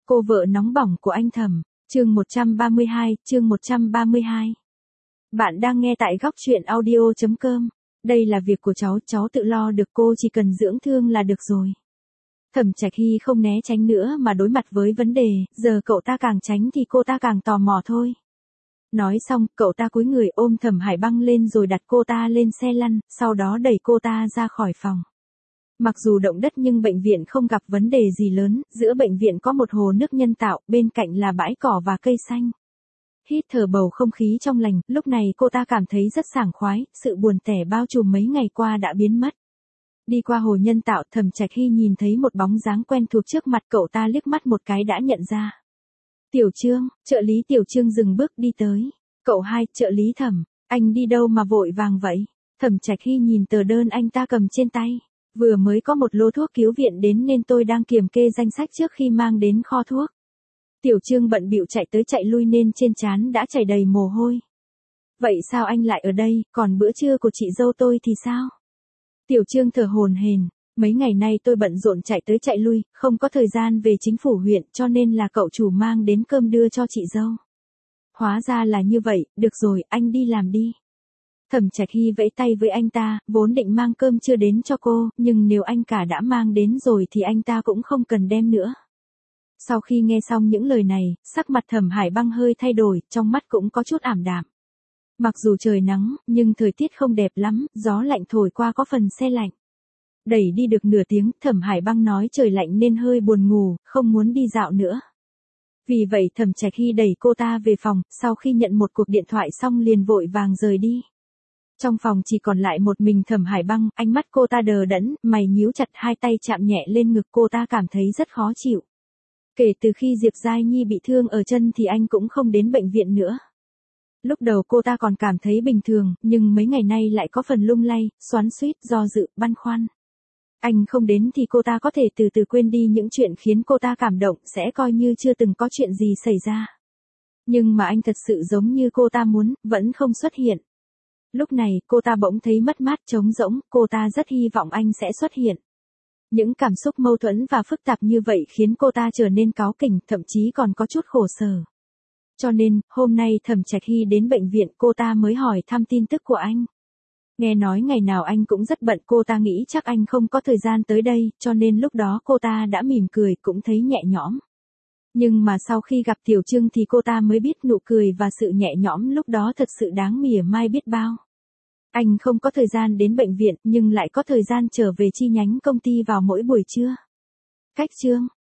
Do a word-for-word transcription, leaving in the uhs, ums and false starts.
Cô vợ nóng bỏng của anh Thẩm, chương một trăm ba mươi hai, chương một trăm ba mươi hai. Bạn đang nghe tại góc truyện audio chấm com. Đây là việc của cháu, cháu tự lo được, cô chỉ cần dưỡng thương là được rồi. Thẩm Trạch Hy không né tránh nữa mà đối mặt với vấn đề, giờ cậu ta càng tránh thì cô ta càng tò mò thôi. Nói xong, cậu ta cúi người ôm Thẩm Hải Băng lên rồi đặt cô ta lên xe lăn, sau đó đẩy cô ta ra khỏi phòng. Mặc dù động đất nhưng bệnh viện không gặp vấn đề gì lớn, giữa bệnh viện có một hồ nước nhân tạo, bên cạnh là bãi cỏ và cây xanh. Hít thở bầu không khí trong lành, lúc này cô ta cảm thấy rất sảng khoái, sự buồn tẻ bao trùm mấy ngày qua đã biến mất. Đi qua hồ nhân tạo, Thẩm Trạch Hy nhìn thấy một bóng dáng quen thuộc trước mặt, cậu ta liếc mắt một cái đã nhận ra. Tiểu Trương, trợ lý Tiểu Trương dừng bước đi tới. Cậu hai, trợ lý Thẩm, anh đi đâu mà vội vàng vậy? Thẩm Trạch Hy nhìn tờ đơn anh ta cầm trên tay. Vừa mới có một lô thuốc cứu viện đến nên tôi đang kiểm kê danh sách trước khi mang đến kho thuốc. Tiểu Trương bận bịu chạy tới chạy lui nên trên trán đã chảy đầy mồ hôi. Vậy sao anh lại ở đây, còn bữa trưa của chị dâu tôi thì sao? Tiểu Trương thở hổn hển, mấy ngày nay tôi bận rộn chạy tới chạy lui, không có thời gian về chính phủ huyện cho nên là cậu chủ mang đến cơm đưa cho chị dâu. Hóa ra là như vậy, được rồi, anh đi làm đi. Thẩm Trạch Hy vẫy tay với anh ta, vốn định mang cơm trưa đến cho cô, nhưng nếu anh cả đã mang đến rồi thì anh ta cũng không cần đem nữa. Sau khi nghe xong những lời này, sắc mặt Thẩm Hải Băng hơi thay đổi, trong mắt cũng có chút ảm đạm. Mặc dù trời nắng, nhưng thời tiết không đẹp lắm, gió lạnh thổi qua có phần se lạnh. Đẩy đi được nửa tiếng, Thẩm Hải Băng nói trời lạnh nên hơi buồn ngủ, không muốn đi dạo nữa. Vì vậy Thẩm Trạch Hy đẩy cô ta về phòng, sau khi nhận một cuộc điện thoại xong liền vội vàng rời đi. Trong phòng chỉ còn lại một mình Thẩm Hải Băng, ánh mắt cô ta đờ đẫn, mày nhíu chặt, hai tay chạm nhẹ lên ngực, cô ta cảm thấy rất khó chịu. Kể từ khi Diệp Giai Nhi bị thương ở chân thì anh cũng không đến bệnh viện nữa. Lúc đầu cô ta còn cảm thấy bình thường, nhưng mấy ngày nay lại có phần lung lay, xoắn xuýt, do dự, băn khoăn. Anh không đến thì cô ta có thể từ từ quên đi những chuyện khiến cô ta cảm động, sẽ coi như chưa từng có chuyện gì xảy ra. Nhưng mà anh thật sự giống như cô ta muốn, vẫn không xuất hiện. Lúc này, cô ta bỗng thấy mất mát, trống rỗng, cô ta rất hy vọng anh sẽ xuất hiện. Những cảm xúc mâu thuẫn và phức tạp như vậy khiến cô ta trở nên cáu kỉnh, thậm chí còn có chút khổ sở. Cho nên, hôm nay Thẩm Trạch Hy đến bệnh viện, cô ta mới hỏi thăm tin tức của anh. Nghe nói ngày nào anh cũng rất bận, cô ta nghĩ chắc anh không có thời gian tới đây, cho nên lúc đó cô ta đã mỉm cười, cũng thấy nhẹ nhõm. Nhưng mà sau khi gặp Tiểu Trương thì cô ta mới biết nụ cười và sự nhẹ nhõm lúc đó thật sự đáng mỉa mai biết bao. Anh không có thời gian đến bệnh viện, nhưng lại có thời gian trở về chi nhánh công ty vào mỗi buổi trưa. Cách Trương,